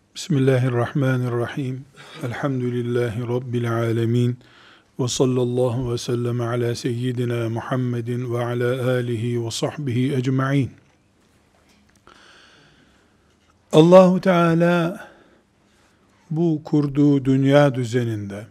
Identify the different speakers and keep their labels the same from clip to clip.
Speaker 1: Bismillahirrahmanirrahim. Elhamdülillahi Rabbil alemin. Ve sallallahu ve sellem ala seyyidina Muhammedin ve ala alihi ve sahbihi ecma'in. Allahu Teala bu kurduğu dünya düzeninde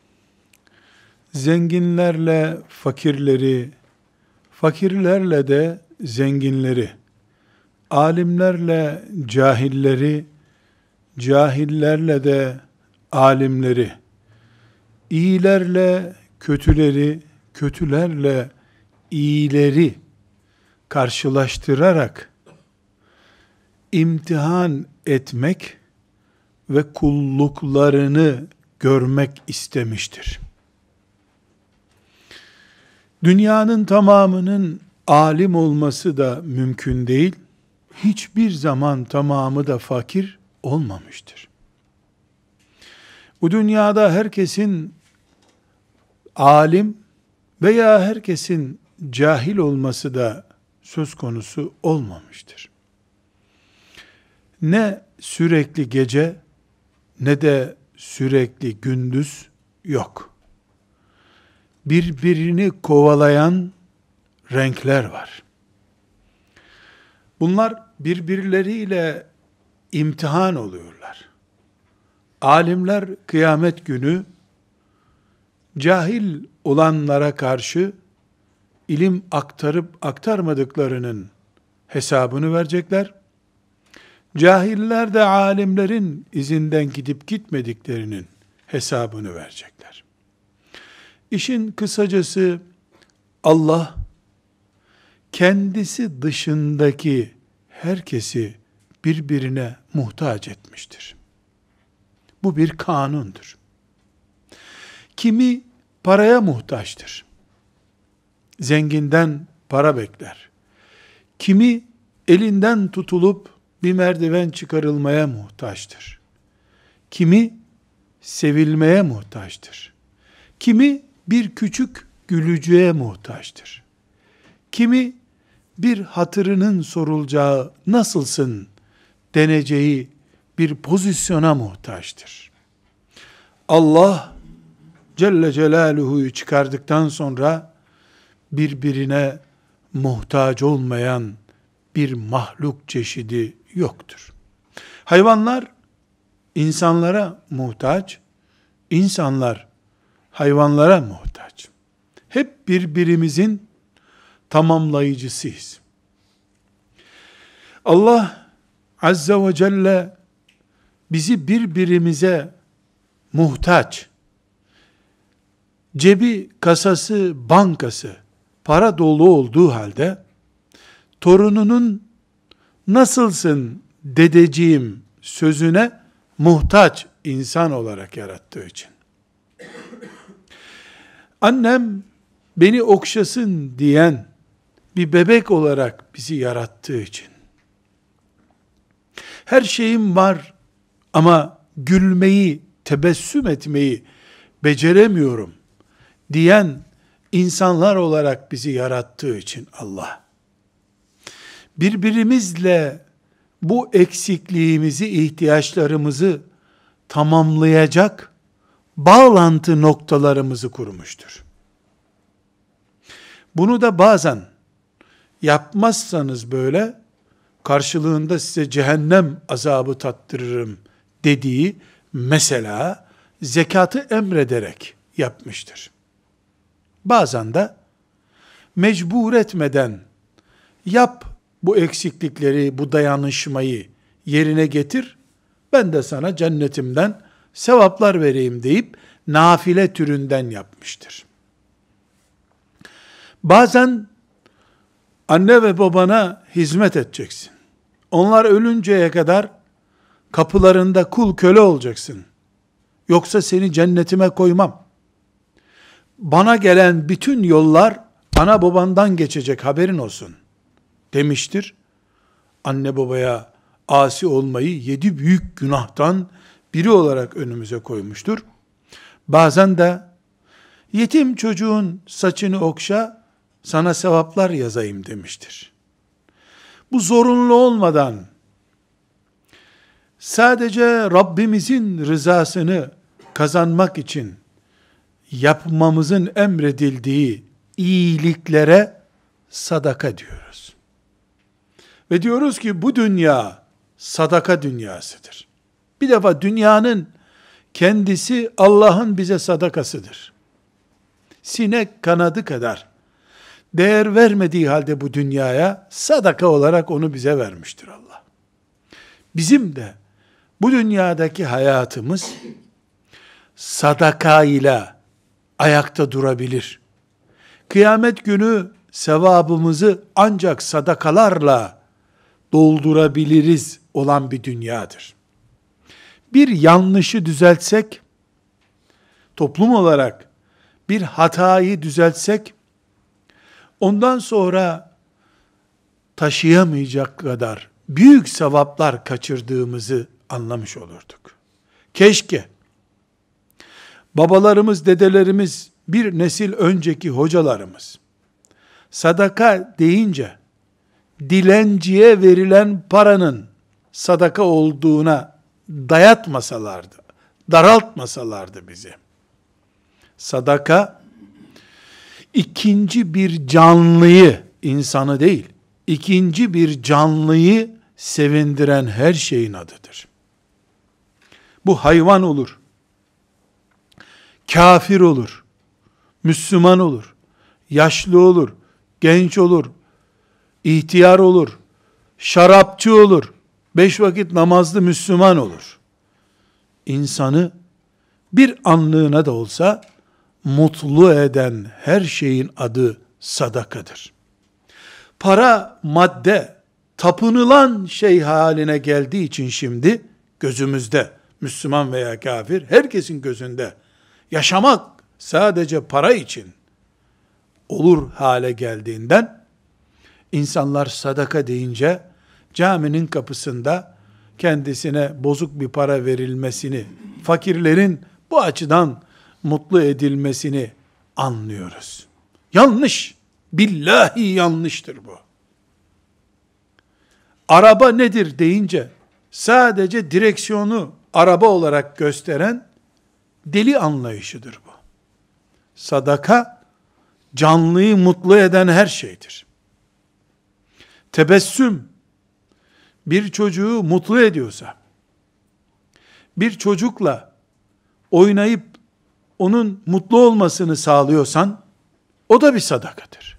Speaker 1: zenginlerle fakirleri, fakirlerle de zenginleri, alimlerle cahilleri, cahillerle de alimleri, iyilerle kötüleri, kötülerle iyileri karşılaştırarak imtihan etmek ve kulluklarını görmek istemiştir. Dünyanın tamamının alim olması da mümkün değil. Hiçbir zaman tamamı da fakir olmamıştır. Bu dünyada herkesin alim veya herkesin cahil olması da söz konusu olmamıştır. Ne sürekli gece ne de sürekli gündüz yok. Birbirini kovalayan renkler var. Bunlar birbirleriyle imtihan oluyorlar. Alimler kıyamet günü cahil olanlara karşı ilim aktarıp aktarmadıklarının hesabını verecekler. Cahiller de alimlerin izinden gidip gitmediklerinin hesabını verecekler. İşin kısacası Allah kendisi dışındaki herkesi birbirine muhtaç etmiştir. Bu bir kanundur. Kimi paraya muhtaçtır. Zenginden para bekler. Kimi elinden tutulup bir merdiven çıkarılmaya muhtaçtır. Kimi sevilmeye muhtaçtır. Kimi bir küçük gülücüğe muhtaçtır. Kimi bir hatırının sorulacağı nasılsın deneceği bir pozisyona muhtaçtır. Allah Celle Celaluhu'yu çıkardıktan sonra birbirine muhtaç olmayan bir mahluk çeşidi yoktur. Hayvanlar insanlara muhtaç, insanlar hayvanlara muhtaç. Hep birbirimizin tamamlayıcısıyız. Allah Azze ve Celle bizi birbirimize muhtaç, cebi, kasası, bankası para dolu olduğu halde torununun nasılsın dedeciğim sözüne muhtaç insan olarak yarattığı için. Annem beni okşasın diyen bir bebek olarak bizi yarattığı için. Her şeyim var ama gülmeyi, tebessüm etmeyi beceremiyorum diyen insanlar olarak bizi yarattığı için Allah. Birbirimizle bu eksikliğimizi, ihtiyaçlarımızı tamamlayacak bağlantı noktalarımızı kurmuştur. Bunu da bazen yapmazsanız böyle, karşılığında size cehennem azabı tattırırım dediği, mesela zekatı emrederek yapmıştır. Bazen de mecbur etmeden yap bu eksiklikleri, bu dayanışmayı yerine getir, ben de sana cennetimden sevaplar vereyim deyip nafile türünden yapmıştır. Bazen anne ve babana hizmet edeceksin. Onlar ölünceye kadar kapılarında kul köle olacaksın. Yoksa seni cennetime koymam. Bana gelen bütün yollar ana babandan geçecek, haberin olsun demiştir. Anne babaya asi olmayı 7 büyük günahtan biri olarak önümüze koymuştur. Bazen de yetim çocuğun saçını okşa, sana sevaplar yazayım demiştir. Bu zorunlu olmadan sadece Rabbimizin rızasını kazanmak için yapmamızın emredildiği iyiliklere sadaka diyoruz. Ve diyoruz ki bu dünya sadaka dünyasıdır. Bir defa dünyanın kendisi Allah'ın bize sadakasıdır. Sinek kanadı kadar değer vermediği halde bu dünyaya sadaka olarak onu bize vermiştir Allah. Bizim de bu dünyadaki hayatımız sadaka ile ayakta durabilir. Kıyamet günü sevabımızı ancak sadakalarla doldurabiliriz olan bir dünyadır. Bir yanlışı düzeltsek, toplum olarak bir hatayı düzeltsek, ondan sonra taşıyamayacak kadar büyük sevaplar kaçırdığımızı anlamış olurduk. Keşke babalarımız, dedelerimiz, bir nesil önceki hocalarımız sadaka deyince dilenciye verilen paranın sadaka olduğuna dayatmasalardı, daraltmasalardı bizi. Sadaka ikinci bir canlıyı, insanı değil, ikinci bir canlıyı sevindiren her şeyin adıdır. Bu hayvan olur, kafir olur, Müslüman olur, yaşlı olur, genç olur, ihtiyar olur, şarapçı olur, 5 vakit namazlı Müslüman olur. İnsanı bir anlığına da olsa mutlu eden her şeyin adı sadakadır. Para, madde, tapınılan şey haline geldiği için şimdi gözümüzde, Müslüman veya kafir, herkesin gözünde yaşamak sadece para için olur hale geldiğinden insanlar sadaka deyince caminin kapısında kendisine bozuk bir para verilmesini, fakirlerin bu açıdan mutlu edilmesini anlıyoruz. Yanlış. Billahi yanlıştır bu. Araba nedir deyince sadece direksiyonu araba olarak gösteren deli anlayışıdır bu. Sadaka canlıyı mutlu eden her şeydir. Tebessüm bir çocuğu mutlu ediyorsa, bir çocukla oynayıp onun mutlu olmasını sağlıyorsan, o da bir sadakadır.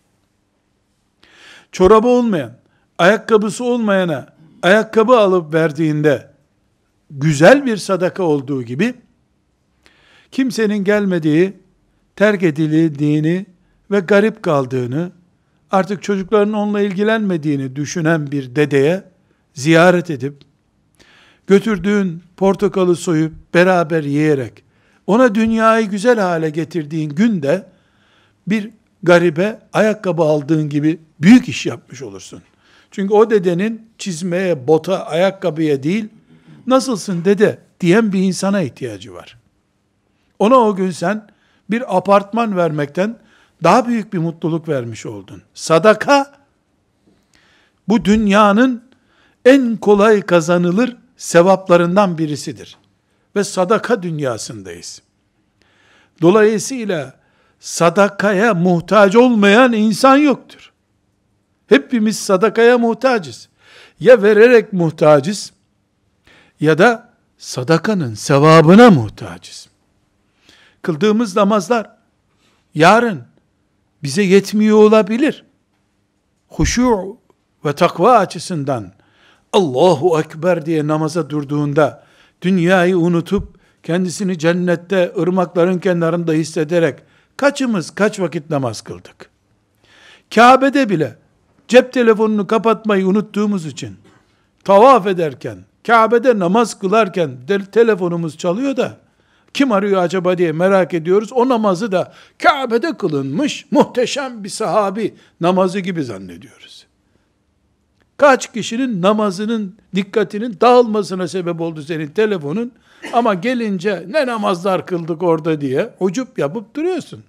Speaker 1: Çorabı olmayan, ayakkabısı olmayana ayakkabı alıp verdiğinde güzel bir sadaka olduğu gibi, kimsenin gelmediği, terk edildiğini ve garip kaldığını, artık çocukların onunla ilgilenmediğini düşünen bir dedeye ziyaret edip, götürdüğün portakalı soyup beraber yiyerek, ona dünyayı güzel hale getirdiğin günde, bir garibe ayakkabı aldığın gibi büyük iş yapmış olursun. Çünkü o dedenin çizmeye, bota, ayakkabıya değil, nasılsın dede diyen bir insana ihtiyacı var. Ona o gün sen bir apartman vermekten daha büyük bir mutluluk vermiş oldun. Sadaka, bu dünyanın en kolay kazanılır sevaplarından birisidir. Ve sadaka dünyasındayız. Dolayısıyla sadakaya muhtaç olmayan insan yoktur. Hepimiz sadakaya muhtacız. Ya vererek muhtacız, ya da sadakanın sevabına muhtacız. Kıldığımız namazlar, yarın bize yetmiyor olabilir. Huşu ve takva açısından, Allahu Ekber diye namaza durduğunda, dünyayı unutup, kendisini cennette, ırmakların kenarında hissederek, kaçımız kaç vakit namaz kıldık? Kabe'de bile, cep telefonunu kapatmayı unuttuğumuz için, tavaf ederken, Kabe'de namaz kılarken, telefonumuz çalıyor da, kim arıyor acaba diye merak ediyoruz. O namazı da Kabe'de kılınmış, muhteşem bir sahabi namazı gibi zannediyoruz. Kaç kişinin namazının dikkatinin dağılmasına sebep oldu senin telefonun, ama gelince ne namazlar kıldık orada diye ucup yapıp duruyorsun.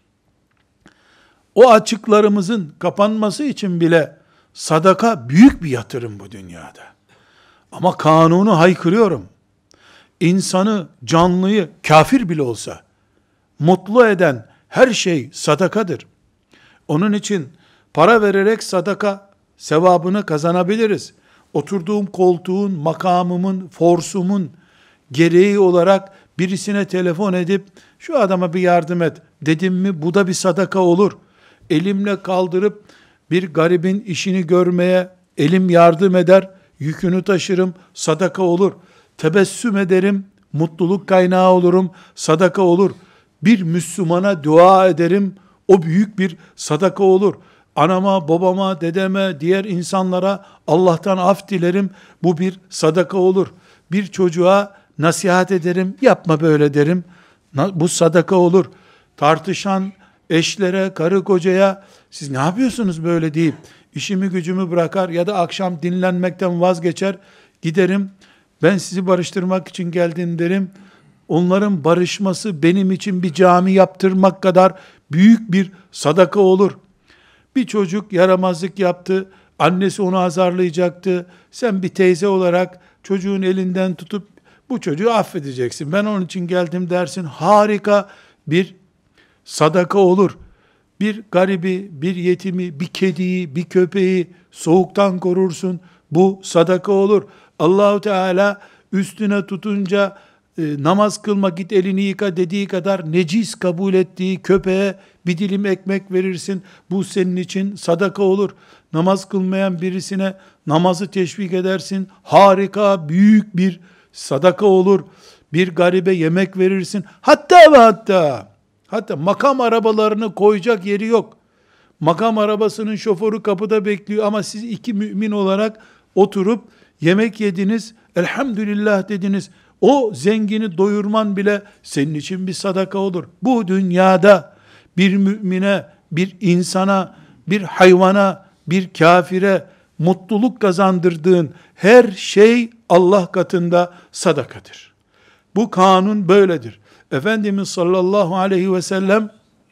Speaker 1: O açıklarımızın kapanması için bile sadaka büyük bir yatırım bu dünyada. Ama kanunu haykırıyorum. İnsanı, canlıyı, kafir bile olsa mutlu eden her şey sadakadır. Onun için para vererek sadaka sevabını kazanabiliriz. Oturduğum koltuğun, makamımın, forsumun gereği olarak birisine telefon edip şu adama bir yardım et dedim mi, bu da bir sadaka olur. Elimle kaldırıp bir garibin işini görmeye elim yardım eder, yükünü taşırım, sadaka olur. Tebessüm ederim, mutluluk kaynağı olurum, sadaka olur. Bir Müslümana dua ederim, o büyük bir sadaka olur. Anama, babama, dedeme, diğer insanlara Allah'tan af dilerim, bu bir sadaka olur. Bir çocuğa nasihat ederim, yapma böyle derim, bu sadaka olur. Tartışan eşlere, karı kocaya, siz ne yapıyorsunuz böyle deyip, işimi gücümü bırakar ya da akşam dinlenmekten vazgeçer, giderim, ben sizi barıştırmak için geldim derim. Onların barışması benim için bir cami yaptırmak kadar büyük bir sadaka olur. Bir çocuk yaramazlık yaptı, annesi onu azarlayacaktı. Sen bir teyze olarak çocuğun elinden tutup bu çocuğu affedeceksin. Ben onun için geldim dersin. Harika bir sadaka olur. Bir garibi, bir yetimi, bir kediyi, bir köpeği soğuktan korursun. Bu sadaka olur. Allahu Teala üstüne tutunca namaz kılma, git elini yıka dediği kadar necis kabul ettiği köpeğe bir dilim ekmek verirsin. Bu senin için sadaka olur. Namaz kılmayan birisine namazı teşvik edersin. Harika, büyük bir sadaka olur. Bir garibe yemek verirsin. Hatta makam arabalarını koyacak yeri yok. Makam arabasının şoförü kapıda bekliyor ama siz iki mümin olarak oturup yemek yediniz, elhamdülillah dediniz. O zengini doyurman bile senin için bir sadaka olur. Bu dünyada bir mümine, bir insana, bir hayvana, bir kafire mutluluk kazandırdığın her şey Allah katında sadakadır. Bu kanun böyledir. Efendimiz sallallahu aleyhi ve sellem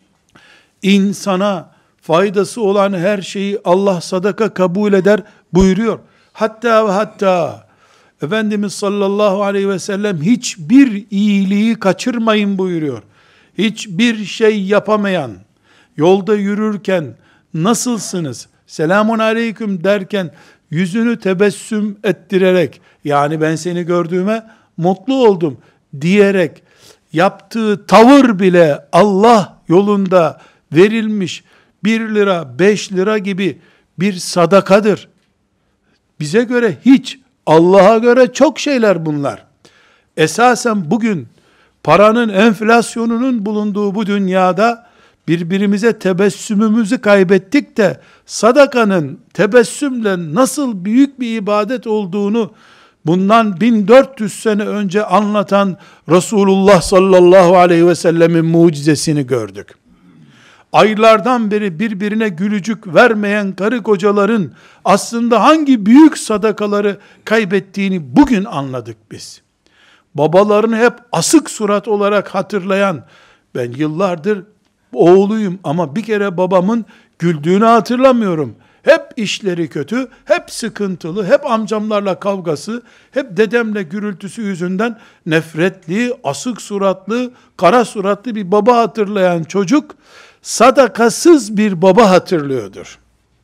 Speaker 1: insana faydası olan her şeyi Allah sadaka kabul eder buyuruyor. Hatta Efendimiz sallallahu aleyhi ve sellem hiçbir iyiliği kaçırmayın buyuruyor. Hiçbir şey yapamayan, yolda yürürken nasılsınız, selamun aleyküm derken yüzünü tebessüm ettirerek, yani ben seni gördüğüme mutlu oldum diyerek yaptığı tavır bile Allah yolunda verilmiş 1 lira, 5 lira gibi bir sadakadır. Bize göre hiç, Allah'a göre çok şeyler bunlar. Esasen bugün paranın, enflasyonunun bulunduğu bu dünyada birbirimize tebessümümüzü kaybettik de sadakanın tebessümle nasıl büyük bir ibadet olduğunu bundan 1400 sene önce anlatan Resulullah sallallahu aleyhi ve sellemin mucizesini gördük. Aylardan beri birbirine gülücük vermeyen karı kocaların aslında hangi büyük sadakaları kaybettiğini bugün anladık biz. Babalarını hep asık surat olarak hatırlayan, ben yıllardır oğluyum ama bir kere babamın güldüğünü hatırlamıyorum. Hep işleri kötü, hep sıkıntılı, hep amcamlarla kavgası, hep dedemle gürültüsü yüzünden nefretli, asık suratlı, kara suratlı bir baba hatırlayan çocuk, sadakasız bir baba hatırlıyordur.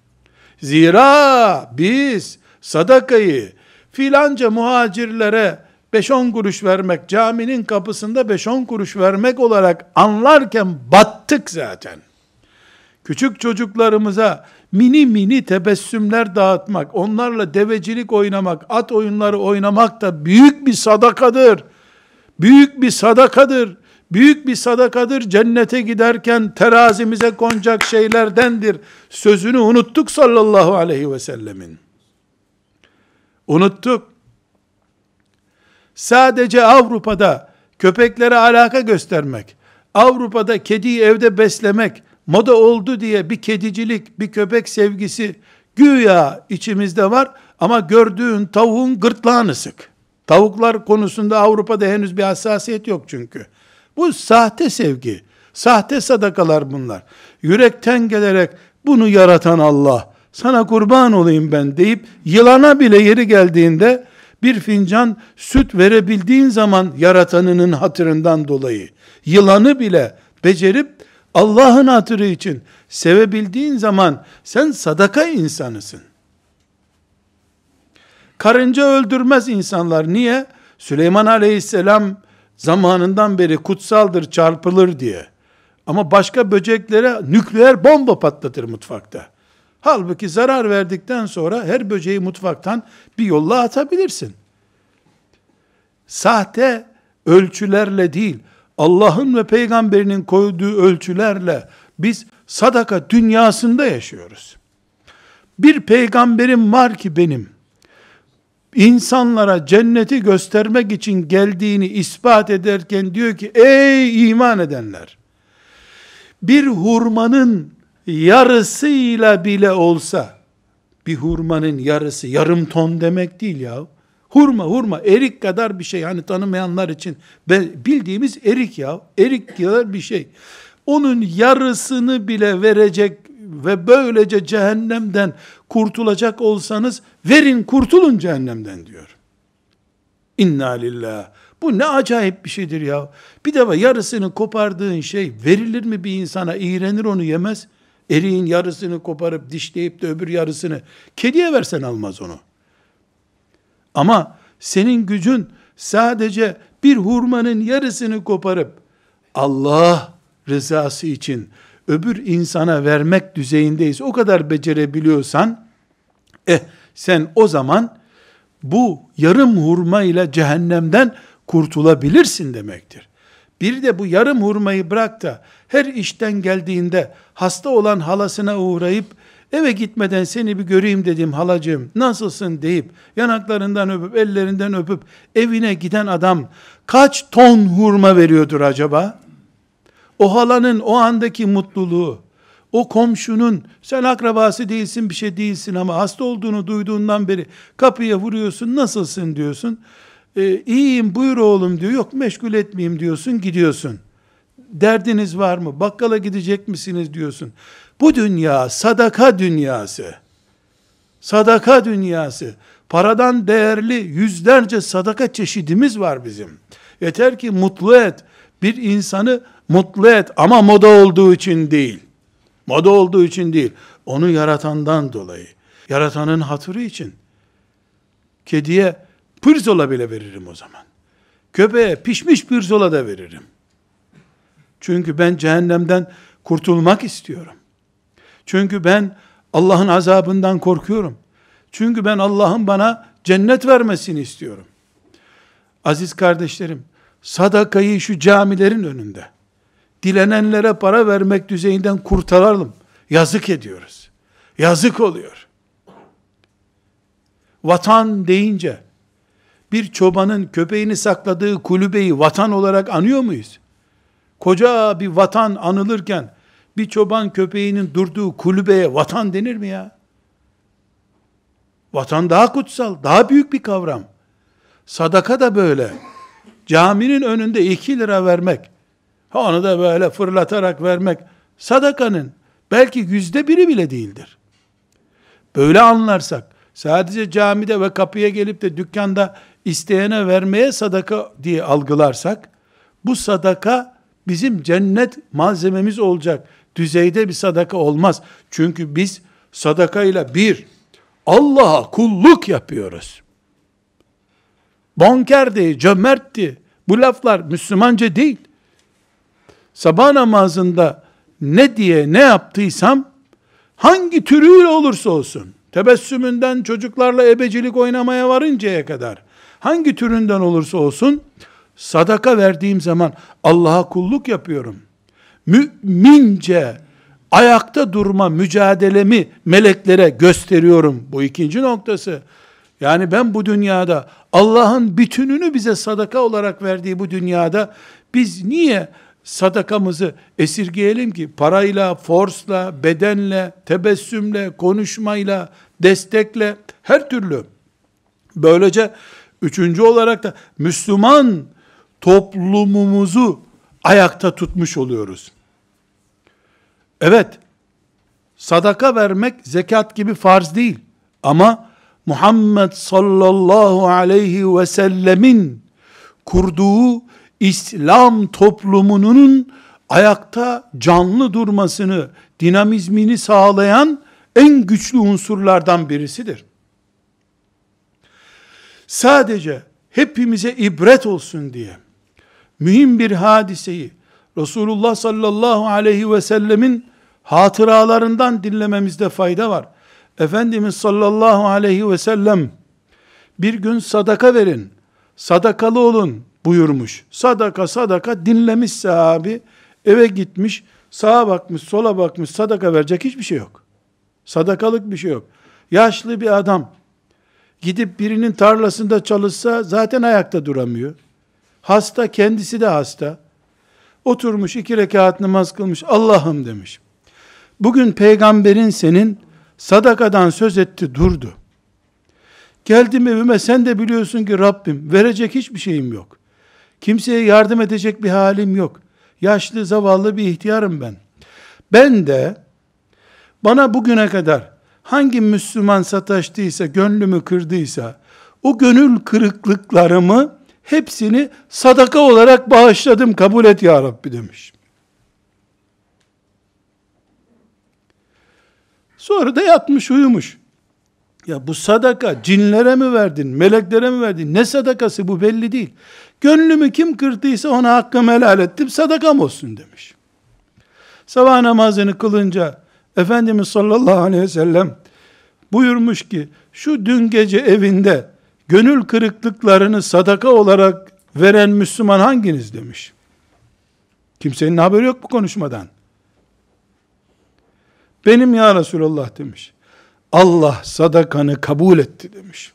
Speaker 1: Zira biz sadakayı filanca muhacirlere 5-10 kuruş vermek, caminin kapısında 5-10 kuruş vermek olarak anlarken battık zaten. Küçük çocuklarımıza mini tebessümler dağıtmak, onlarla devecilik oynamak, at oyunları oynamak da büyük bir sadakadır. Büyük bir sadakadır. Büyük bir sadakadır. Cennete giderken terazimize konacak şeylerdendir. Sözünü unuttuk sallallahu aleyhi ve sellemin. Unuttuk. Sadece Avrupa'da köpeklere alaka göstermek, Avrupa'da kediyi evde beslemek moda oldu diye bir kedicilik, bir köpek sevgisi güya içimizde var ama gördüğün tavuğun gırtlağını sık. Tavuklar konusunda Avrupa'da henüz bir hassasiyet yok çünkü. Bu sahte sevgi, sahte sadakalar bunlar. Yürekten gelerek bunu yaratan Allah, sana kurban olayım ben deyip yılana bile yeri geldiğinde Bir fincan süt verebildiğin zaman yaratanının hatırından dolayı, yılanı bile becerip Allah'ın hatırı için sevebildiğin zaman sen sadaka insanısın. Karınca öldürmez insanlar. Niye? Süleyman Aleyhisselam zamanından beri kutsaldır, çarpılır diye. Ama başka böceklere nükleer bomba patlatır mutfakta. Halbuki zarar verdikten sonra her böceği mutfaktan bir yolla atabilirsin. Sahte ölçülerle değil, Allah'ın ve peygamberinin koyduğu ölçülerle biz sadaka dünyasında yaşıyoruz. Bir peygamberim var ki benim, insanlara cenneti göstermek için geldiğini ispat ederken diyor ki, ey iman edenler, bir hurmanın yarısıyla bile olsa, bir hurmanın yarısı, yarım ton demek değil ya. Hurma, erik kadar bir şey. Hani tanımayanlar için bildiğimiz erik ya. Erik kadar bir şey. Onun yarısını bile verecek ve böylece cehennemden kurtulacak olsanız, verin kurtulun cehennemden diyor. İnna lillah. Bu ne acayip bir şeydir ya. Bir defa yarısını kopardığın şey verilir mi bir insana? İğrenir, onu yemez. Eriğin yarısını koparıp dişleyip de öbür yarısını kediye versen almaz onu. Ama senin gücün sadece bir hurmanın yarısını koparıp Allah rızası için öbür insana vermek düzeyindeyiz. O kadar becerebiliyorsan, sen o zaman bu yarım hurma ile cehennemden kurtulabilirsin demektir. Bir de bu yarım hurmayı bırak da her işten geldiğinde hasta olan halasına uğrayıp eve gitmeden seni bir göreyim dedim halacığım, nasılsın deyip yanaklarından öpüp ellerinden öpüp evine giden adam kaç ton hurma veriyordur acaba? O halanın o andaki mutluluğu, o komşunun, sen akrabası değilsin, bir şey değilsin ama hasta olduğunu duyduğundan beri kapıya vuruyorsun, nasılsın diyorsun. İyiyim buyur oğlum diyor, yok meşgul etmeyeyim diyorsun, gidiyorsun. Derdiniz var mı? Bakkala gidecek misiniz diyorsun. Bu dünya sadaka dünyası. Sadaka dünyası. Paradan değerli yüzlerce sadaka çeşidimiz var bizim. Yeter ki mutlu et. Bir insanı mutlu et ama moda olduğu için değil. Moda olduğu için değil. Onu yaratandan dolayı. Yaratanın hatırı için. Kediye pirzola bile veririm o zaman. Köpeğe pişmiş pirzola da veririm. Çünkü ben cehennemden kurtulmak istiyorum. Çünkü ben Allah'ın azabından korkuyorum. Çünkü ben Allah'ın bana cennet vermesini istiyorum. Aziz kardeşlerim, sadakayı şu camilerin önünde, dilenenlere para vermek düzeyinden kurtaralım. Yazık ediyoruz. Yazık oluyor. Vatan deyince, bir çobanın köpeğini sakladığı kulübeyi vatan olarak anıyor muyuz? Koca bir vatan anılırken, bir çoban köpeğinin durduğu kulübeye vatan denir mi ya? Vatan daha kutsal, daha büyük bir kavram. Sadaka da böyle. Caminin önünde 2 lira vermek, onu da böyle fırlatarak vermek, sadakanın belki 1/1 bile değildir. Böyle anlarsak, sadece camide ve kapıya gelip de dükkanda isteyene vermeye sadaka diye algılarsak, bu sadaka bizim cennet malzememiz olacak düzeyde bir sadaka olmaz. Çünkü biz sadakayla Allah'a kulluk yapıyoruz. Bonkerdi, cömertti. Bu laflar Müslümanca değil. Sabah namazında ne diye ne yaptıysam, hangi türüyle olursa olsun, tebessümünden çocuklarla ebecilik oynamaya varıncaya kadar, hangi türünden olursa olsun, sadaka verdiğim zaman Allah'a kulluk yapıyorum. Mümince ayakta durma mücadelemi meleklere gösteriyorum. Bu ikinci noktası. Yani ben bu dünyada Allah'ın bütününü bize sadaka olarak verdiği bu dünyada biz niye sadakamızı esirgeyelim ki? Parayla, forsla, bedenle, tebessümle, konuşmayla, destekle, her türlü. Böylece üçüncü olarak da Müslüman toplumumuzu ayakta tutmuş oluyoruz. Evet, sadaka vermek zekat gibi farz değil. Ama Muhammed sallallahu aleyhi ve sellemin kurduğu İslam toplumunun ayakta canlı durmasını, dinamizmini sağlayan en güçlü unsurlardan birisidir. Sadece hepimize ibret olsun diye mühim bir hadiseyi Resulullah sallallahu aleyhi ve sellemin hatıralarından dinlememizde fayda var. Efendimiz sallallahu aleyhi ve sellem bir gün sadaka verin, sadakalı olun buyurmuş. Sadaka dinlemiş sahabi, eve gitmiş, sağa bakmış, sola bakmış, sadaka verecek hiçbir şey yok. Sadakalık bir şey yok. Yaşlı bir adam gidip birinin tarlasında çalışsa zaten ayakta duramıyor. Hasta, kendisi de hasta. Oturmuş 2 rekat namaz kılmış. Allah'ım demiş. Bugün peygamberin senin sadakadan söz etti durdu. Geldim evime, sen de biliyorsun ki Rabbim verecek hiçbir şeyim yok. Kimseye yardım edecek bir halim yok. Yaşlı zavallı bir ihtiyarım ben. Ben de bana bugüne kadar hangi Müslüman sataştıysa, gönlümü kırdıysa, o gönül kırıklıklarımı hepsini sadaka olarak bağışladım, kabul et ya Rabbi demiş. Sonra da yatmış uyumuş. Ya bu sadaka cinlere mi verdin, meleklere mi verdin? Ne sadakası bu belli değil. Gönlümü kim kırdıysa ona hakkımı helal ettim, sadakam olsun demiş. Sabah namazını kılınca Efendimiz sallallahu aleyhi ve sellem buyurmuş ki, şu dün gece evinde gönül kırıklıklarını sadaka olarak veren Müslüman hanginiz demiş. Kimsenin haberi yok bu konuşmadan. Benim ya Resulallah demiş. Allah sadakanı kabul etti demiş.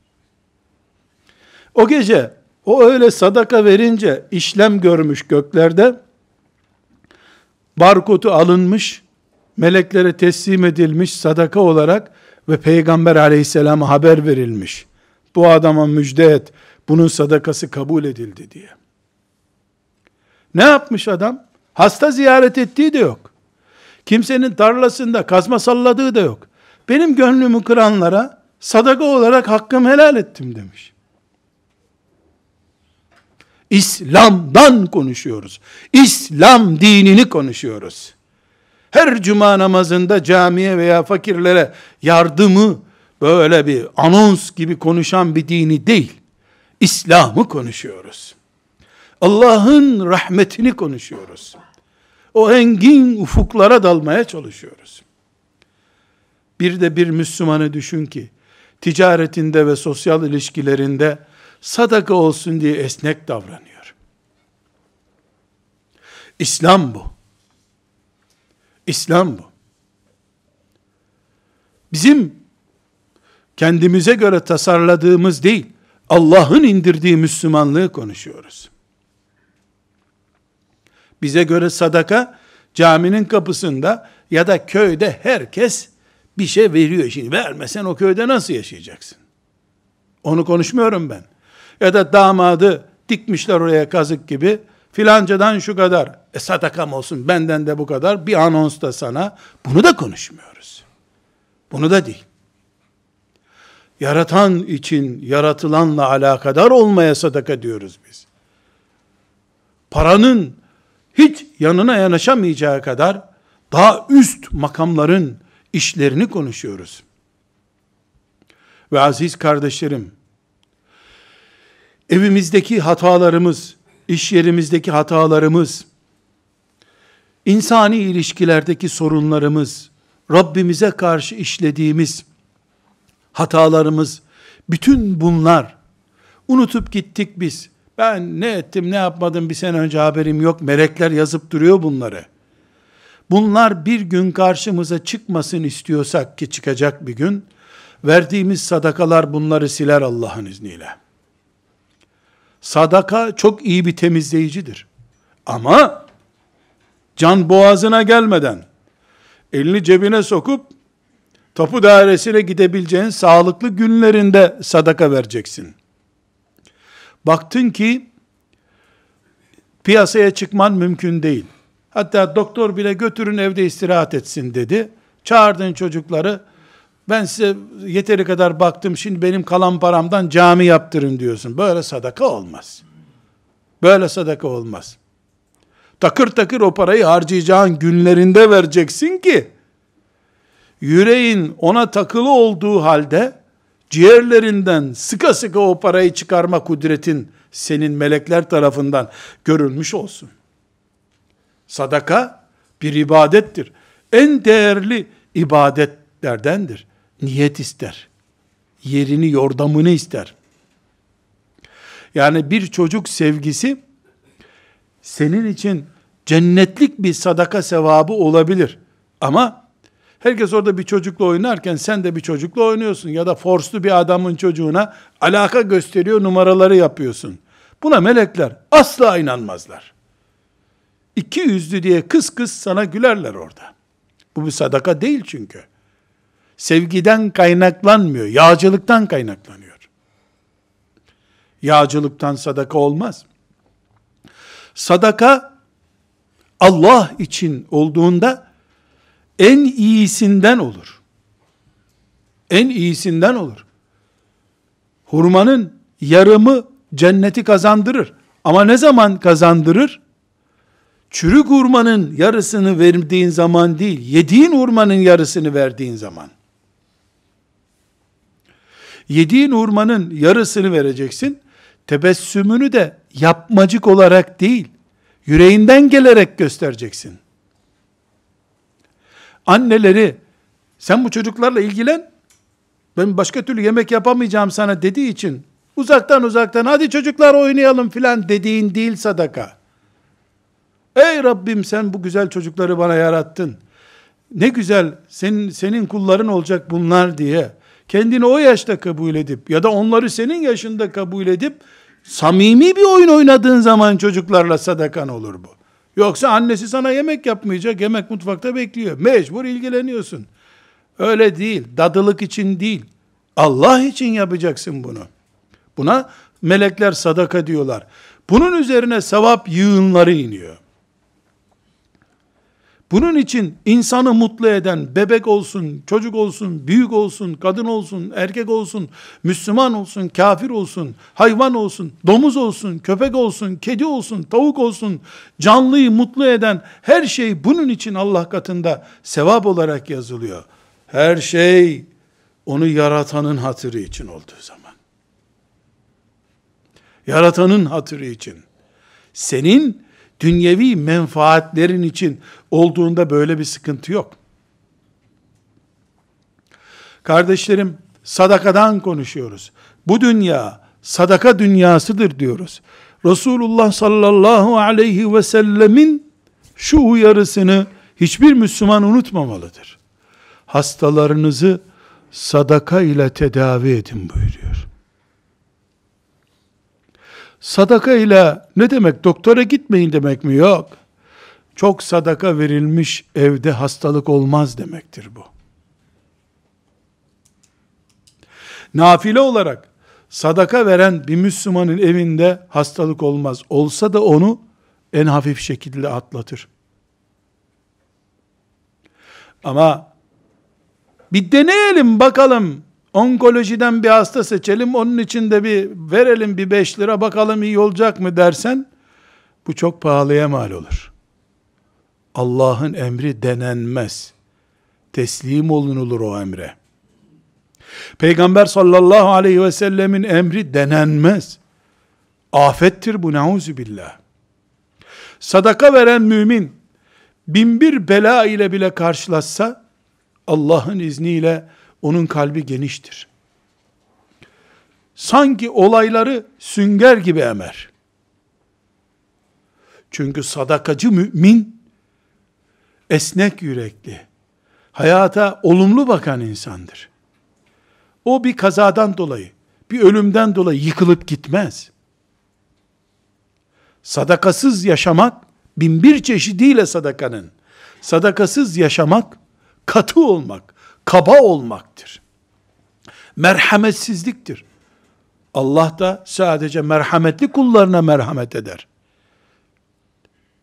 Speaker 1: O gece o öyle sadaka verince işlem görmüş göklerde, barkodu alınmış, meleklere teslim edilmiş sadaka olarak ve Peygamber aleyhisselama haber verilmiş. Bu adama müjde et, bunun sadakası kabul edildi diye. Ne yapmış adam? Hasta ziyaret ettiği de yok. Kimsenin tarlasında kazma salladığı da yok. Benim gönlümü kıranlara sadaka olarak hakkımı helal ettim demiş. İslam'dan konuşuyoruz. İslam dinini konuşuyoruz. Her cuma namazında camiye veya fakirlere yardımı böyle bir anons gibi konuşan bir dini değil. İslam'ı konuşuyoruz. Allah'ın rahmetini konuşuyoruz. O engin ufuklara dalmaya çalışıyoruz. Bir de bir Müslümanı düşün ki, ticaretinde ve sosyal ilişkilerinde sadaka olsun diye esnek davranıyor. İslam bu. İslam bu. Bizim kendimize göre tasarladığımız değil, Allah'ın indirdiği Müslümanlığı konuşuyoruz. Bize göre sadaka, caminin kapısında ya da köyde herkes bir şey veriyor. Şimdi vermesen o köyde nasıl yaşayacaksın? Onu konuşmuyorum ben. Ya da damadı dikmişler oraya kazık gibi, filancadan şu kadar, sadakam olsun, benden de bu kadar, bir anons da sana. Bunu da konuşmuyoruz. Bunu da değil. Yaratan için yaratılanla alakadar olmaya sadaka diyoruz biz. Paranın hiç yanına yanaşamayacağı kadar daha üst makamların işlerini konuşuyoruz. Ve aziz kardeşlerim, evimizdeki hatalarımız, iş yerimizdeki hatalarımız, insani ilişkilerdeki sorunlarımız, Rabbimize karşı işlediğimiz hatalarımız, bütün bunlar, unutup gittik biz. Ben ne ettim, ne yapmadım, bir sene önce haberim yok. Melekler yazıp duruyor bunları. Bunlar bir gün karşımıza çıkmasın istiyorsak, ki çıkacak bir gün, verdiğimiz sadakalar bunları siler Allah'ın izniyle. Sadaka çok iyi bir temizleyicidir. Ama can boğazına gelmeden, elini cebine sokup tapu dairesine gidebileceğin sağlıklı günlerinde sadaka vereceksin. Baktın ki piyasaya çıkman mümkün değil. Hatta doktor bile götürün evde istirahat etsin dedi. Çağırdın çocukları, Ben size yeteri kadar baktım, şimdi benim kalan paramdan cami yaptırın diyorsun. Böyle sadaka olmaz. Böyle sadaka olmaz. Takır takır o parayı harcayacağın günlerinde vereceksin ki, yüreğin ona takılı olduğu halde, ciğerlerinden sıka sıka o parayı çıkarma kudretin, senin melekler tarafından görülmüş olsun. Sadaka bir ibadettir. En değerli ibadetlerdendir. Niyet ister. Yerini, yordamını ister. Yani bir çocuk sevgisi, senin için cennetlik bir sadaka sevabı olabilir. Ama herkes orada bir çocukla oynarken sen de bir çocukla oynuyorsun ya da forslu bir adamın çocuğuna alaka gösteriyor, numaraları yapıyorsun. Buna melekler asla inanmazlar. İki yüzlü diye kıs kıs sana gülerler orada. Bu bir sadaka değil çünkü. Sevgiden kaynaklanmıyor, yağcılıktan kaynaklanıyor. Yağcılıktan sadaka olmaz. Sadaka Allah için olduğunda en iyisinden olur. En iyisinden olur. Hurmanın yarımı cenneti kazandırır. Ama ne zaman kazandırır? Çürük hurmanın yarısını verdiğin zaman değil, yediğin hurmanın yarısını verdiğin zaman. Yediğin hurmanın yarısını vereceksin. Tebessümünü de yapmacık olarak değil, yüreğinden gelerek göstereceksin. Anneleri, sen bu çocuklarla ilgilen, ben başka türlü yemek yapamayacağım sana dediği için, uzaktan hadi çocuklar oynayalım filan dediğin değil sadaka. Ey Rabbim, sen bu güzel çocukları bana yarattın. Ne güzel, senin kulların olacak bunlar diye, kendini o yaşta kabul edip, ya da onları senin yaşında kabul edip, samimi bir oyun oynadığın zaman çocuklarla sadakan olur bu. Yoksa annesi sana yemek yapmayacak, yemek mutfakta bekliyor. Mecbur ilgileniyorsun. Öyle değil, dadılık için değil, Allah için yapacaksın bunu. Buna melekler sadaka diyorlar. Bunun üzerine sevap yığınları iniyor. Bunun için insanı mutlu eden, bebek olsun, çocuk olsun, büyük olsun, kadın olsun, erkek olsun, Müslüman olsun, kafir olsun, hayvan olsun, domuz olsun, köpek olsun, kedi olsun, tavuk olsun, canlıyı mutlu eden her şey bunun için Allah katında sevap olarak yazılıyor. Her şey onu yaratanın hatırı için olduğu zaman. Yaratanın hatırı için. Senin dünyevi menfaatlerin için olduğunda böyle bir sıkıntı yok. Kardeşlerim, sadakadan konuşuyoruz. Bu dünya sadaka dünyasıdır diyoruz. Resulullah sallallahu aleyhi ve sellemin şu uyarısını hiçbir Müslüman unutmamalıdır. Hastalarınızı sadaka ile tedavi edin buyuruyor. Sadaka ile ne demek? Doktora gitmeyin demek mi? Yok. Çok sadaka verilmiş evde hastalık olmaz demektir bu. Nafile olarak sadaka veren bir Müslümanın evinde hastalık olmaz. Olsa da onu en hafif şekilde atlatır. Ama bir deneyelim bakalım, onkolojiden bir hasta seçelim, onun için de bir verelim bir 5 lira bakalım iyi olacak mı dersen, bu çok pahalıya mal olur. Allah'ın emri denenmez. Teslim olunulur o emre. Peygamber sallallahu aleyhi ve sellemin emri denenmez. Afettir bu, nauzubillah. Sadaka veren mümin, 1001 bela ile bile karşılaşsa, Allah'ın izniyle onun kalbi geniştir. Sanki olayları sünger gibi emer. Çünkü sadakacı mümin, esnek yürekli, hayata olumlu bakan insandır. O bir kazadan dolayı, bir ölümden dolayı yıkılıp gitmez. Sadakasız yaşamak, 1001 çeşidiyle sadakanın, sadakasız yaşamak, katı olmak, kaba olmaktır. Merhametsizliktir. Allah da sadece merhametli kullarına merhamet eder.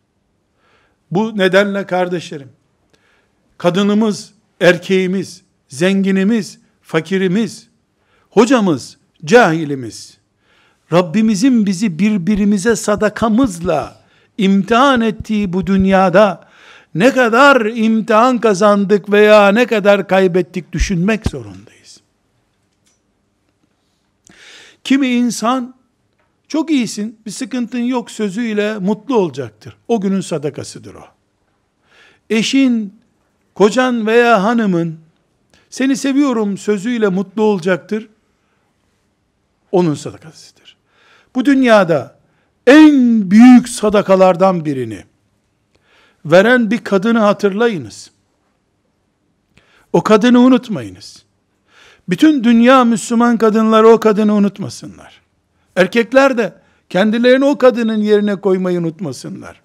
Speaker 1: Bu nedenle kardeşlerim, kadınımız, erkeğimiz, zenginimiz, fakirimiz, hocamız, cahilimiz, Rabbimizin bizi birbirimize sadakamızla imtihan ettiği bu dünyada ne kadar imtihan kazandık veya ne kadar kaybettik düşünmek zorundayız. Kimi insan çok iyisin, bir sıkıntın yok sözüyle mutlu olacaktır. O günün sadakasıdır o. Eşin, kocan veya hanımın seni seviyorum sözüyle mutlu olacaktır. Onun sadakasıdır. Bu dünyada en büyük sadakalardan birini veren bir kadını hatırlayınız. O kadını unutmayınız. Bütün dünya Müslüman kadınları o kadını unutmasınlar. Erkekler de kendilerini o kadının yerine koymayı unutmasınlar.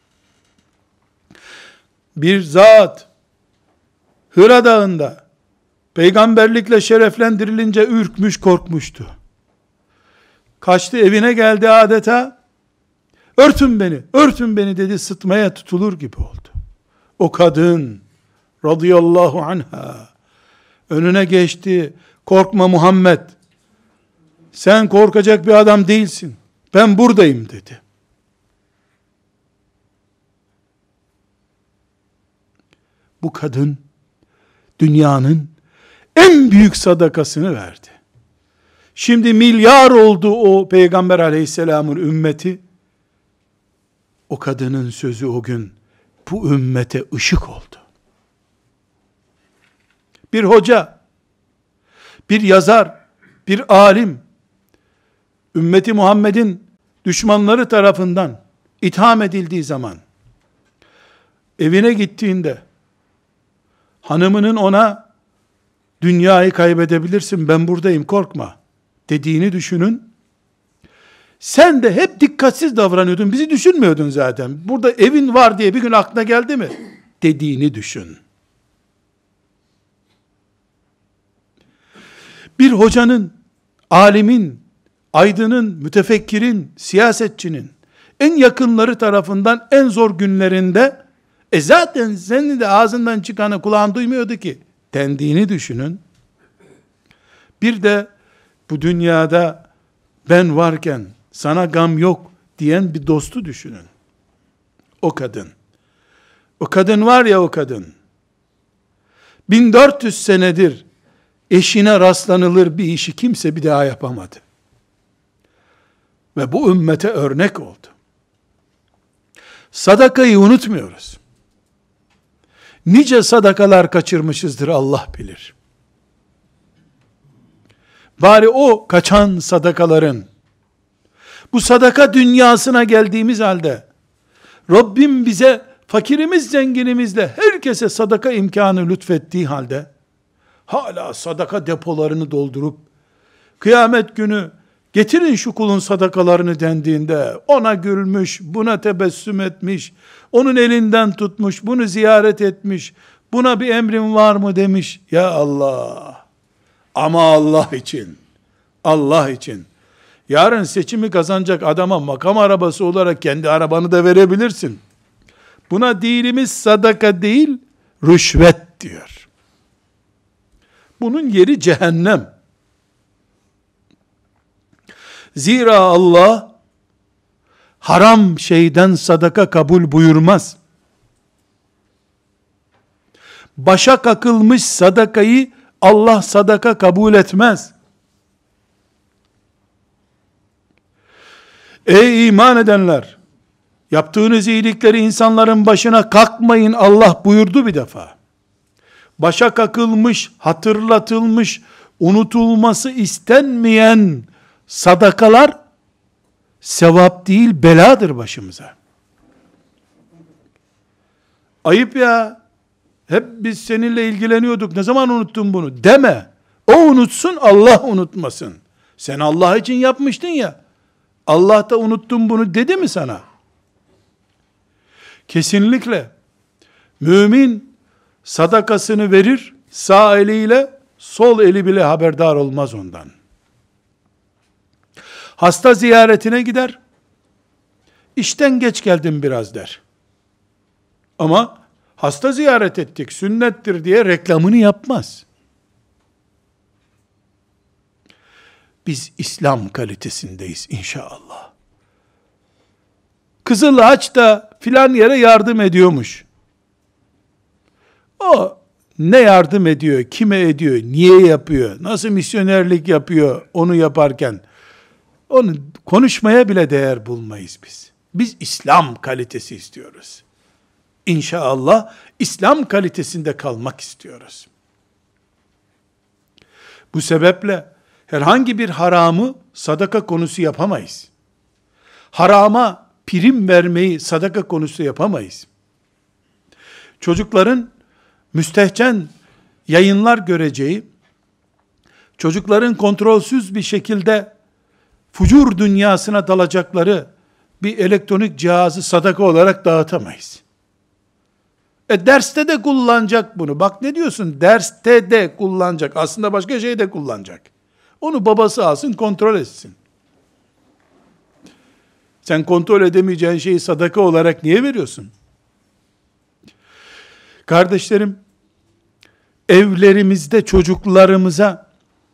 Speaker 1: Bir zat Hira Dağı'nda peygamberlikle şereflendirilince ürkmüş, korkmuştu. Kaçtı, evine geldi adeta. Örtün beni, örtün beni dedi, sıtmaya tutulur gibi oldu. O kadın radıyallahu anha önüne geçti. Korkma Muhammed, sen korkacak bir adam değilsin. Ben buradayım dedi. Bu kadın dünyanın en büyük sadakasını verdi. Şimdi milyar oldu o Peygamber aleyhisselamın ümmeti. O kadının sözü o gün bu ümmete ışık oldu. Bir hoca, bir yazar, bir alim, ümmeti Muhammed'in düşmanları tarafından itham edildiği zaman, evine gittiğinde, hanımının ona, dünyayı kaybedebilirsin, ben buradayım, korkma dediğini düşünün. Sen de hep dikkatsiz davranıyordun, bizi düşünmüyordun zaten. Burada evin var diye bir gün aklına geldi mi? Dediğini düşün. Bir hocanın, alimin, aydının, mütefekkirin, siyasetçinin en yakınları tarafından en zor günlerinde zaten senin de ağzından çıkanı kulağın duymuyordu ki dendiğini düşünün. Bir de bu dünyada ben varken sana gam yok diyen bir dostu düşünün. O kadın. O kadın var ya, o kadın. 1400 senedir eşine rastlanılır bir işi kimse bir daha yapamadı. Ve bu ümmete örnek oldu. Sadakayı unutmuyoruz. Nice sadakalar kaçırmışızdır Allah bilir. Bari o kaçan sadakaların, bu sadaka dünyasına geldiğimiz halde, Rabbim bize fakirimiz zenginimizle herkese sadaka imkanı lütfettiği halde, hala sadaka depolarını doldurup, kıyamet günü getirin şu kulun sadakalarını dendiğinde, ona gülmüş, buna tebessüm etmiş, onun elinden tutmuş, bunu ziyaret etmiş, buna bir emrin var mı demiş. Ya Allah! Ama Allah için, Allah için. Yarın seçimi kazanacak adama makam arabası olarak kendi arabanı da verebilirsin. Buna dinimiz sadaka değil, rüşvet diyor. Bunun yeri cehennem. Zira Allah haram şeyden sadaka kabul buyurmaz. Başa kakılmış sadakayı Allah sadaka kabul etmez. Ey iman edenler! Yaptığınız iyilikleri insanların başına kakmayın Allah buyurdu bir defa. Başa kakılmış, hatırlatılmış, unutulması istenmeyen sadakalar sevap değil beladır başımıza. Ayıp ya. Hep biz seninle ilgileniyorduk. Ne zaman unuttun bunu? Deme. O unutsun, Allah unutmasın. Sen Allah için yapmıştın ya. Allah da unuttun bunu dedi mi sana? Kesinlikle. Mümin sadakasını verir, sağ eliyle, sol eli bile haberdar olmaz ondan. Hasta ziyaretine gider, işten geç geldim biraz der. Ama hasta ziyaret ettik, sünnettir diye reklamını yapmaz. biz İslam kalitesindeyiz inşallah. Kızıl Haç da filan yere yardım ediyormuş. O ne yardım ediyor, kime ediyor, niye yapıyor, nasıl misyonerlik yapıyor onu yaparken, onu konuşmaya bile değer bulmayız biz. Biz İslam kalitesi istiyoruz. İnşallah İslam kalitesinde kalmak istiyoruz. Bu sebeple herhangi bir haramı sadaka konusu yapamayız. Harama prim vermeyi sadaka konusu yapamayız. Çocukların müstehcen yayınlar göreceği, çocukların kontrolsüz bir şekilde fucur dünyasına dalacakları bir elektronik cihazı sadaka olarak dağıtamayız. Derste de kullanacak bunu. Bak ne diyorsun? Derste de kullanacak. Aslında başka şey de kullanacak. Onu babası alsın, kontrol etsin. Sen kontrol edemeyeceğin şeyi sadaka olarak niye veriyorsun? Kardeşlerim, evlerimizde çocuklarımıza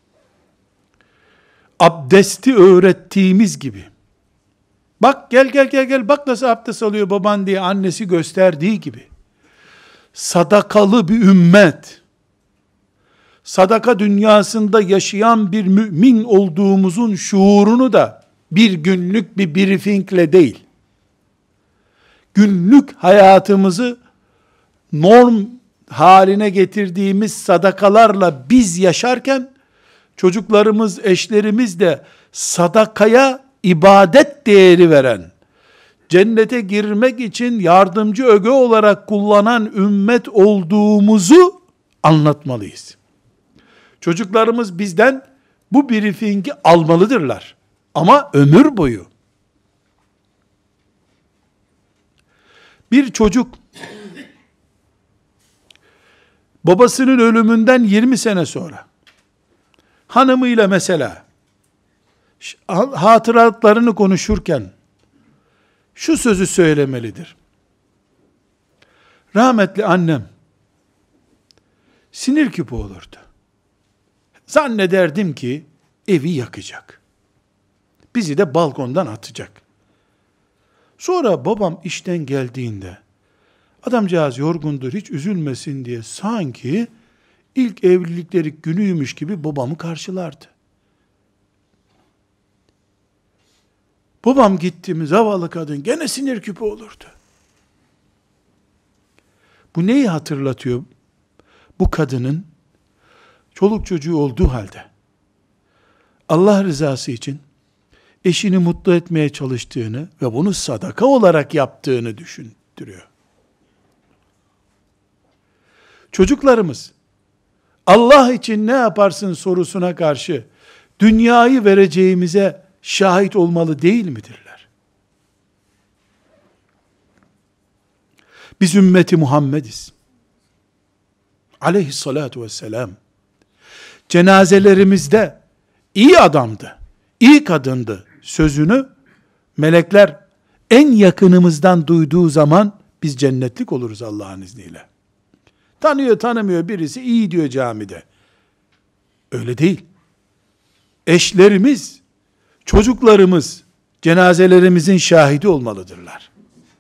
Speaker 1: abdesti öğrettiğimiz gibi, bak gel bak nasıl abdest alıyor baban diye annesi gösterdiği gibi, sadakalı bir ümmet, sadaka dünyasında yaşayan bir mümin olduğumuzun şuurunu da bir günlük bir briefingle değil, günlük hayatımızı norm haline getirdiğimiz sadakalarla biz yaşarken, çocuklarımız, eşlerimiz de sadakaya ibadet değeri veren, cennete girmek için yardımcı öge olarak kullanan ümmet olduğumuzu anlatmalıyız. Çocuklarımız bizden bu briefingi almalıdırlar. Ama ömür boyu. Bir çocuk babasının ölümünden 20 sene sonra hanımıyla mesela hatıratlarını konuşurken şu sözü söylemelidir. Rahmetli annem sinir küpü olurdu. Zannederdim ki evi yakacak. Bizi de balkondan atacak. Sonra babam işten geldiğinde, adamcağız yorgundur, hiç üzülmesin diye sanki ilk evlilikleri günüymüş gibi babamı karşılardı. Babam gitti mi zavallı kadın gene sinir küpü olurdu. Bu neyi hatırlatıyor? Bu kadının çoluk çocuğu olduğu halde Allah rızası için eşini mutlu etmeye çalıştığını ve bunu sadaka olarak yaptığını düşündürüyor. Çocuklarımız Allah için ne yaparsın sorusuna karşı dünyayı vereceğimize şahit olmalı değil midirler? Biz ümmeti Muhammediz. Aleyhissalatu vesselam. Cenazelerimizde iyi adamdı, iyi kadındı sözünü melekler en yakınımızdan duyduğu zaman biz cennetlik oluruz Allah'ın izniyle. Tanıyor tanımıyor birisi iyi diyor camide. Öyle değil. Eşlerimiz, çocuklarımız cenazelerimizin şahidi olmalıdırlar.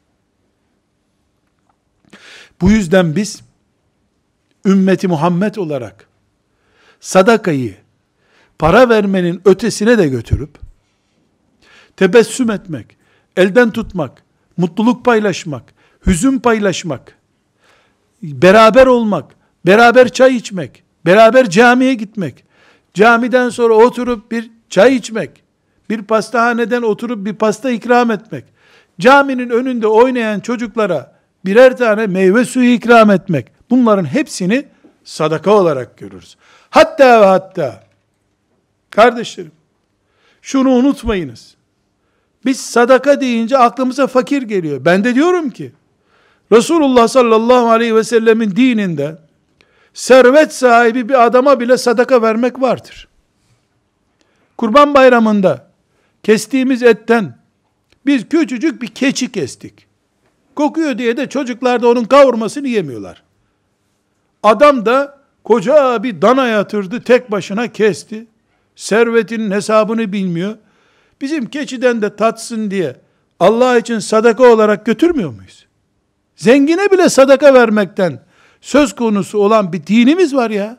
Speaker 1: Bu yüzden biz ümmeti Muhammed olarak sadakayı para vermenin ötesine de götürüp tebessüm etmek, elden tutmak, mutluluk paylaşmak, hüzün paylaşmak, beraber olmak, beraber çay içmek, beraber camiye gitmek, camiden sonra oturup bir çay içmek, bir pastahaneden oturup bir pasta ikram etmek, caminin önünde oynayan çocuklara birer tane meyve suyu ikram etmek, bunların hepsini sadaka olarak görürüz. Hatta ve hatta, kardeşlerim, şunu unutmayınız. Biz sadaka deyince aklımıza fakir geliyor. Ben de diyorum ki, Resulullah sallallahu aleyhi ve sellemin dininde, servet sahibi bir adama bile sadaka vermek vardır. Kurban bayramında, kestiğimiz etten, biz küçücük bir keçi kestik. Kokuyor diye de çocuklar da onun kavurmasını yemiyorlar. Adam da koca bir dana yatırdı, tek başına kesti. servetinin hesabını bilmiyor. Bizim keçiden de tatsın diye Allah için sadaka olarak götürmüyor muyuz? Zengine bile sadaka vermekten söz konusu olan bir dinimiz var ya.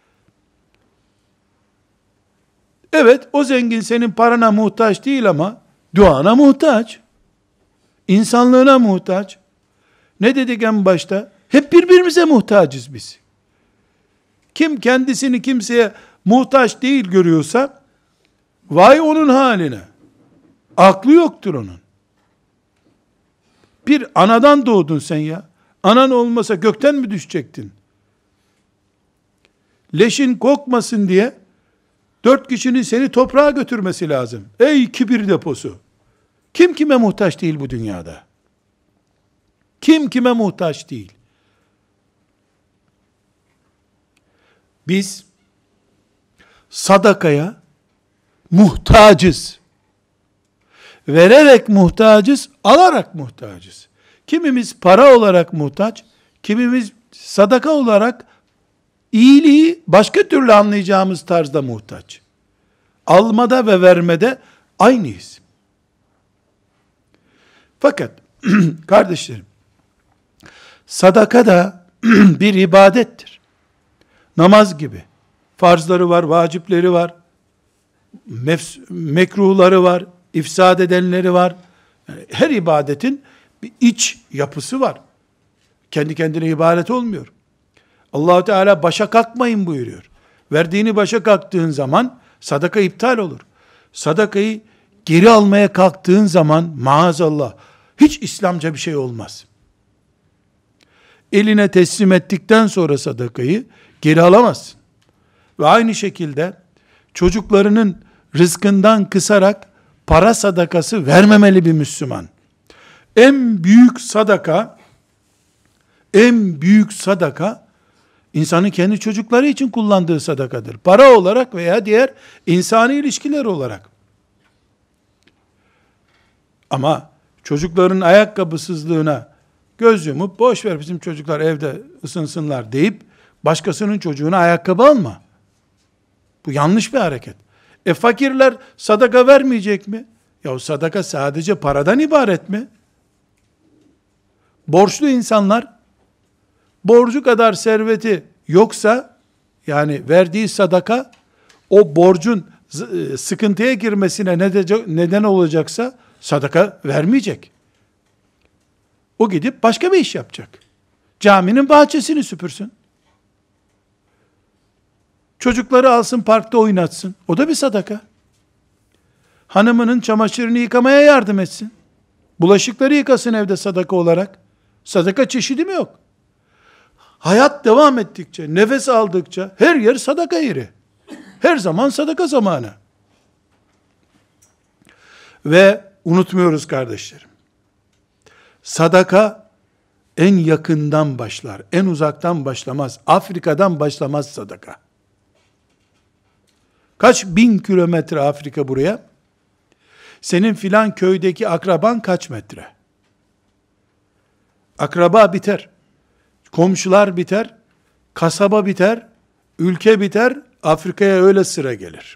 Speaker 1: Evet, o zengin senin parana muhtaç değil ama duana muhtaç. İnsanlığına muhtaç. Ne dedik en başta? Hep birbirimize muhtacız biz. Kim kendisini kimseye muhtaç değil görüyorsa, vay onun haline. Aklı yoktur onun. Bir anadan doğdun sen ya. Anan olmasa gökten mi düşecektin? Leşin kokmasın diye 4 kişinin seni toprağa götürmesi lazım. Ey kibir deposu! Kim kime muhtaç değil bu dünyada? Kim kime muhtaç değil? Biz sadakaya muhtacız. Vererek muhtacız, alarak muhtacız. Kimimiz para olarak muhtaç, kimimiz sadaka olarak iyiliği başka türlü anlayacağımız tarzda muhtaç. Almada ve vermede aynıyız. Fakat kardeşlerim, sadaka da bir ibadettir. Namaz gibi. Farzları var, vacipleri var, mekruhları var, ifsad edenleri var. Yani her ibadetin bir iç yapısı var. Kendi kendine ibadet olmuyor. Allah-u Teala başa kalkmayın buyuruyor. Verdiğini başa kalktığın zaman sadaka iptal olur. Sadakayı geri almaya kalktığın zaman maazallah hiç İslamca bir şey olmaz. Eline teslim ettikten sonra sadakayı geri alamazsın. Ve aynı şekilde çocuklarının rızkından kısarak para sadakası vermemeli bir Müslüman. En büyük sadaka insanın kendi çocukları için kullandığı sadakadır. Para olarak veya diğer insani ilişkiler olarak. Ama çocukların ayakkabısızlığına göz yumup boş ver bizim çocuklar evde ısınsınlar deyip başkasının çocuğuna ayakkabı alma. Bu yanlış bir hareket. Fakirler sadaka vermeyecek mi? Ya sadaka sadece paradan ibaret mi? Borçlu insanlar borcu kadar serveti yoksa, yani verdiği sadaka o borcun sıkıntıya girmesine neden olacaksa sadaka vermeyecek. O gidip başka bir iş yapacak. Caminin bahçesini süpürsün. Çocukları alsın parkta oynatsın. O da bir sadaka. Hanımının çamaşırını yıkamaya yardım etsin. Bulaşıkları yıkasın evde sadaka olarak. Sadaka çeşidi mi yok? Hayat devam ettikçe, nefes aldıkça her yer sadaka yeri. Her zaman sadaka zamanı. Ve unutmuyoruz kardeşlerim. Sadaka en yakından başlar. En uzaktan başlamaz. Afrika'dan başlamaz sadaka. Kaç bin kilometre Afrika buraya? Senin filan köydeki akraban kaç metre? Akraba biter. Komşular biter. Kasaba biter. Ülke biter. Afrika'ya öyle sıra gelir.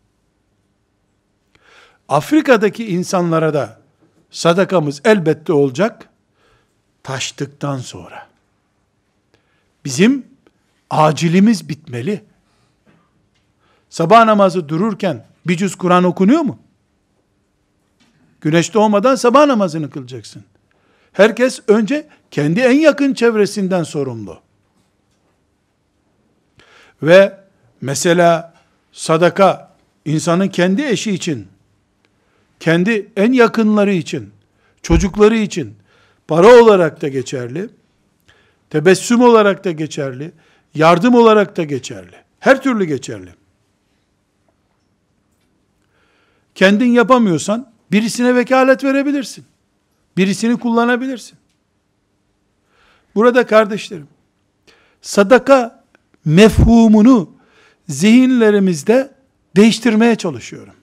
Speaker 1: Afrika'daki insanlara da sadakamız elbette olacak. Taştıktan sonra. Bizim acilimiz bitmeli. Sabah namazı dururken bir cüz Kur'an okunuyor mu? Güneş doğmadan sabah namazını kılacaksın. Herkes önce kendi en yakın çevresinden sorumlu. Ve mesela sadaka insanın kendi eşi için, kendi en yakınları için, çocukları için para olarak da geçerli, tebessüm olarak da geçerli, yardım olarak da geçerli. Her türlü geçerli. Kendin yapamıyorsan birisine vekalet verebilirsin. Birisini kullanabilirsin. Burada kardeşlerim, sadaka mefhumunu zihinlerimizde değiştirmeye çalışıyorum.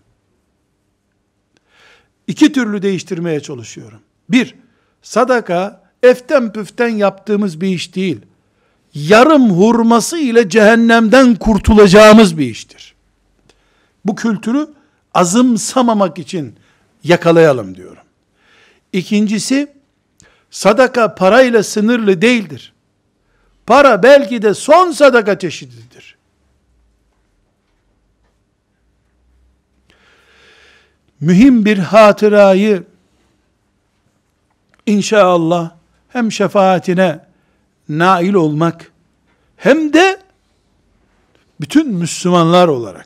Speaker 1: İki türlü değiştirmeye çalışıyorum. Bir, sadaka eften püften yaptığımız bir iş değil. Yarım hurması ile cehennemden kurtulacağımız bir iştir. Bu kültürü azımsamamak için yakalayalım diyorum. İkincisi, sadaka parayla sınırlı değildir. Para belki de son sadaka çeşididir. Mühim bir hatırayı inşallah hem şefaatine nail olmak hem de bütün Müslümanlar olarak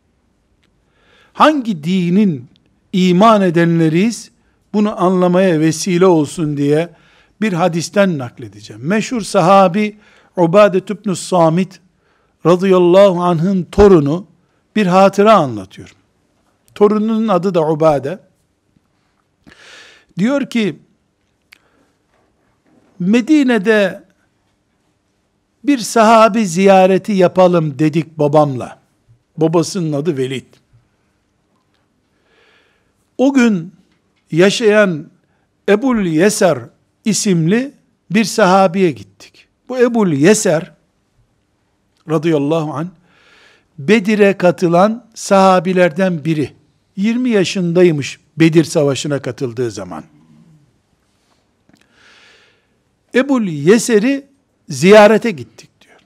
Speaker 1: hangi dinin iman edenleriyiz bunu anlamaya vesile olsun diye bir hadisten nakledeceğim. Meşhur sahabi Ubade ibn Samit radıyallahu anh'ın torunu bir hatıra anlatıyor. Torununun adı da Ubade. Diyor ki, Medine'de bir sahabi ziyareti yapalım dedik babamla. Babasının adı Velid. O gün yaşayan Ebul Yeser isimli bir sahabiye gittik. Bu Ebul Yeser radıyallahu anh Bedir'e katılan sahabilerden biri. 20 yaşındaymış Bedir Savaşı'na katıldığı zaman. Ebul Yeser'i ziyarete gittik diyor.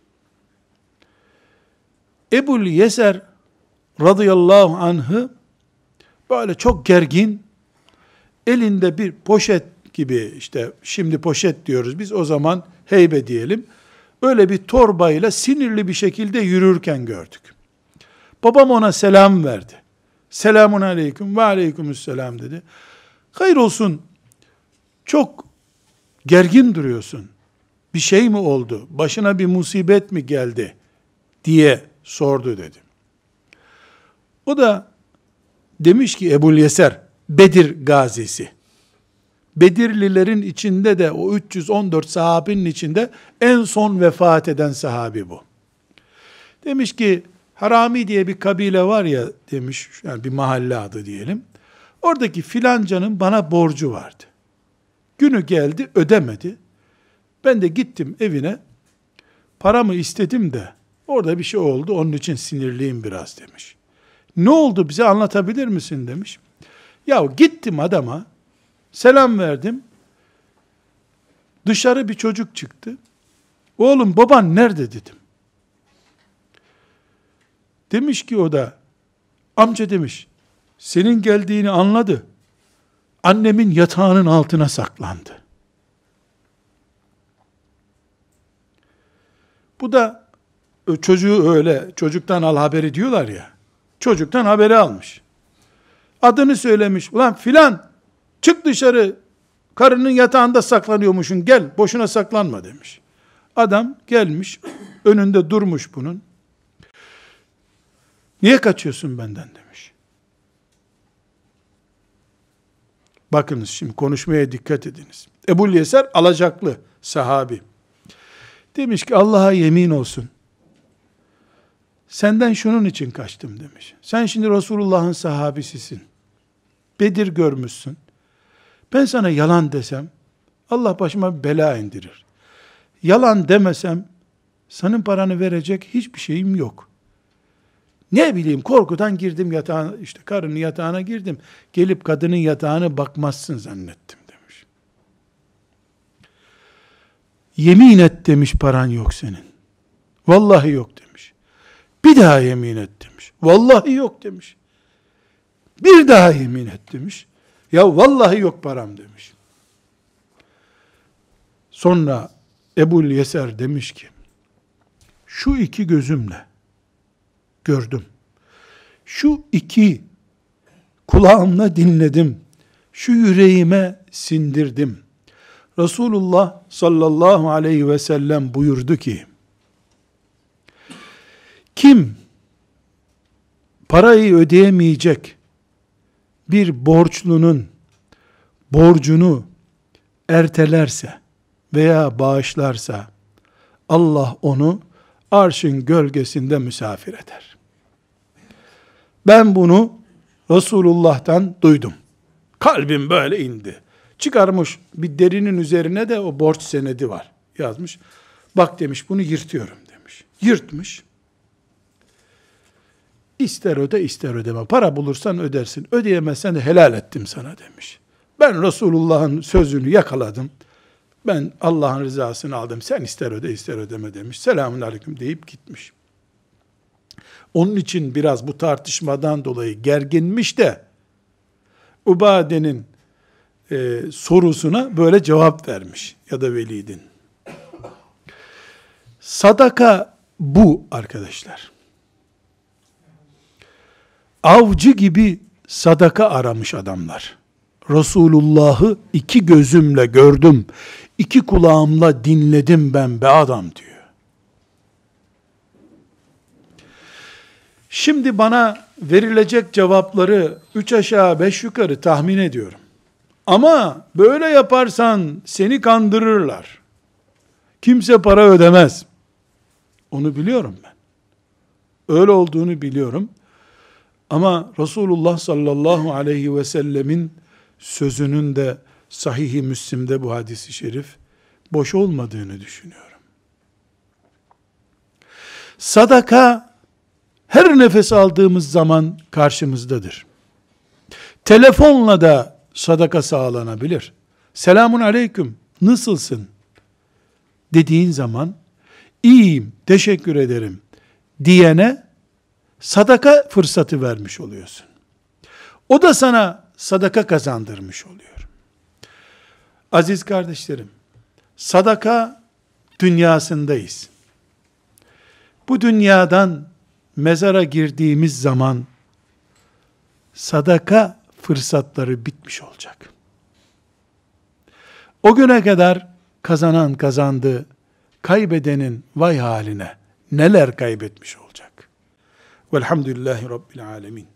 Speaker 1: Ebul Yeser radıyallahu anh'ı böyle çok gergin, elinde bir poşet gibi, işte şimdi poşet diyoruz biz, o zaman heybe diyelim, öyle bir torbayla sinirli bir şekilde yürürken gördük. Babam ona selam verdi. Selamun aleyküm ve aleykümüsselam dedi. Hayır olsun, çok gergin duruyorsun. Bir şey mi oldu? Başına bir musibet mi geldi? Diye sordu dedi. O da demiş ki Ebul Yeser, Bedir gazisi. Bedirlilerin içinde de, o 314 sahabinin içinde en son vefat eden sahabi bu. Demiş ki, Harami diye bir kabile var ya demiş, yani bir mahalle adı diyelim. Oradaki filancanın bana borcu vardı. Günü geldi, ödemedi. Ben de gittim evine, paramı istedim de orada bir şey oldu, onun için sinirliyim biraz demiş. Ne oldu, bize anlatabilir misin demiş. Ya gittim adama, selam verdim. Dışarı bir çocuk çıktı. Oğlum baban nerede dedim. Demiş ki o da, amca demiş, senin geldiğini anladı. Annemin yatağının altına saklandı. Bu da çocuğu öyle, çocuktan al haberi diyorlar ya. Çocuktan haberi almış. Adını söylemiş. Ulan filan, çık dışarı, karının yatağında saklanıyormuşsun, gel, boşuna saklanma demiş. Adam gelmiş, önünde durmuş bunun. Niye kaçıyorsun benden demiş. Bakınız şimdi konuşmaya dikkat ediniz. Ebul Yeser alacaklı sahabi. Demiş ki Allah'a yemin olsun, senden şunun için kaçtım demiş. Sen şimdi Resulullah'ın sahabisisin. Bedir görmüşsün. Ben sana yalan desem, Allah başıma bir bela indirir. Yalan demesem, senin paranı verecek hiçbir şeyim yok. Ne bileyim, korkudan girdim yatağına, işte karının yatağına girdim. Gelip kadının yatağına bakmazsın zannettim demiş. Yemin et demiş, paran yok senin. Vallahi yok demiş. Bir daha yemin et demiş. Vallahi yok demiş. Bir daha yemin et demiş. Ya vallahi yok param demiş. Sonra Ebul Yeser demiş ki, şu iki gözümle gördüm. Şu iki kulağımla dinledim. Şu yüreğime sindirdim. Resulullah sallallahu aleyhi ve sellem buyurdu ki, kim parayı ödeyemeyecek bir borçlunun borcunu ertelerse veya bağışlarsa, Allah onu arşın gölgesinde misafir eder. Ben bunu Resulullah'tan duydum. Kalbim böyle indi. Çıkarmış bir derinin üzerine de o borç senedi var. Yazmış. Bak demiş, bunu yırtıyorum demiş. Yırtmış. İster öde ister ödeme. Para bulursan ödersin. Ödeyemezsen de helal ettim sana demiş. Ben Resulullah'ın sözünü yakaladım. Ben Allah'ın rızasını aldım. Sen ister öde ister ödeme demiş. Selamun aleyküm deyip gitmiş. Onun için biraz bu tartışmadan dolayı gerginmiş de Ubade'nin sorusuna böyle cevap vermiş ya da Velid'in. Sadaka bu arkadaşlar. Avcı gibi sadaka aramış adamlar. Resulullah'ı iki gözümle gördüm, iki kulağımla dinledim ben be adam diyor. Şimdi bana verilecek cevapları 3 aşağı 5 yukarı tahmin ediyorum. Ama böyle yaparsan seni kandırırlar. Kimse para ödemez. Onu biliyorum ben. Öyle olduğunu biliyorum. Ama Resulullah sallallahu aleyhi ve sellemin sözünün de Sahih-i Müslim'de bu hadisi şerif boş olmadığını düşünüyorum. Sadaka her nefes aldığımız zaman karşımızdadır. Telefonla da sadaka sağlanabilir. Selamun aleyküm, nasılsın? Dediğin zaman, iyiyim, teşekkür ederim diyene sadaka fırsatı vermiş oluyorsun. O da sana sadaka kazandırmış oluyor. Aziz kardeşlerim, sadaka dünyasındayız. Bu dünyadan mezara girdiğimiz zaman sadaka fırsatları bitmiş olacak. O güne kadar kazanan kazandı, kaybedenin vay haline neler kaybetmiş olacak. Velhamdülillahi Rabbil alemin.